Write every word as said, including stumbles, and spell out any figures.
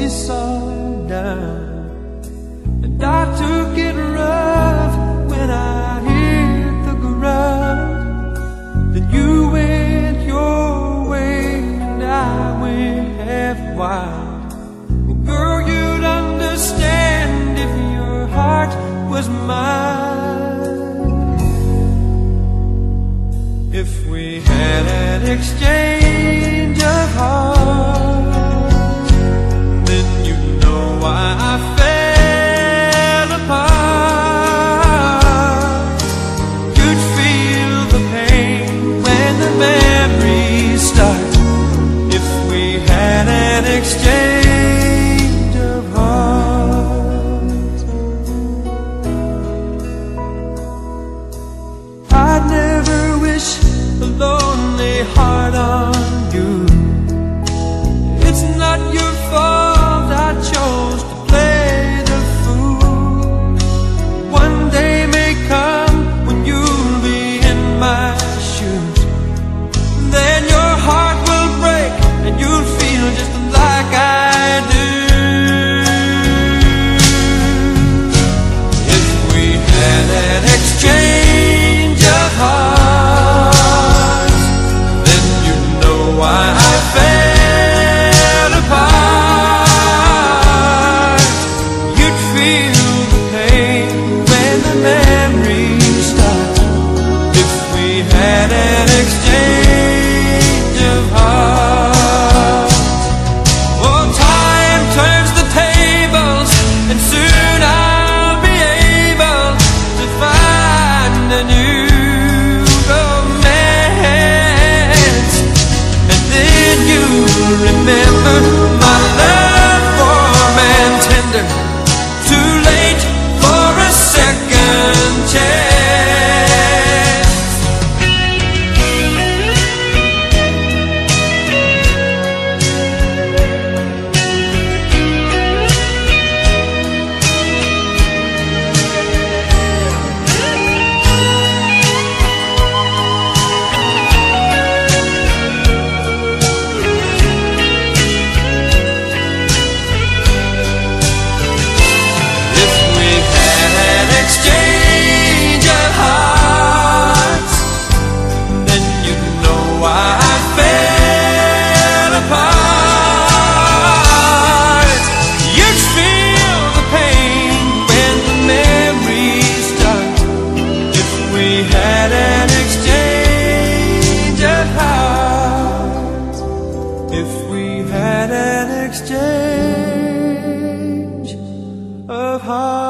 seesaw down, and I took it rough when I hit the ground. Then you went your way and I went half wild. Well, girl, you'd understand if your heart was mine. If we had an exchange of hearts, then you know why I fell apart. You'd feel the pain when the memories start. If we had an exchange of hearts, I'd never wish a lonely heart on you. It's not your fault I chose to play the fool. One day may come when you'll be in my shoes. Then your heart will break and you'll feel just like I do. If we had an exchange of hearts, then you'd know why I fell apart. You'd feel the pain when the memories start. If we had an exchange of hearts. Oh, time turns the tables, and soon I'll be able to find a new romance. And then you'll remember my love for man tender, too late for a second chance. If we had an exchange of hearts, then you'd know why I fell apart. You'd feel the pain when the memories start. If we had an exchange of hearts, if we had an exchange of hearts.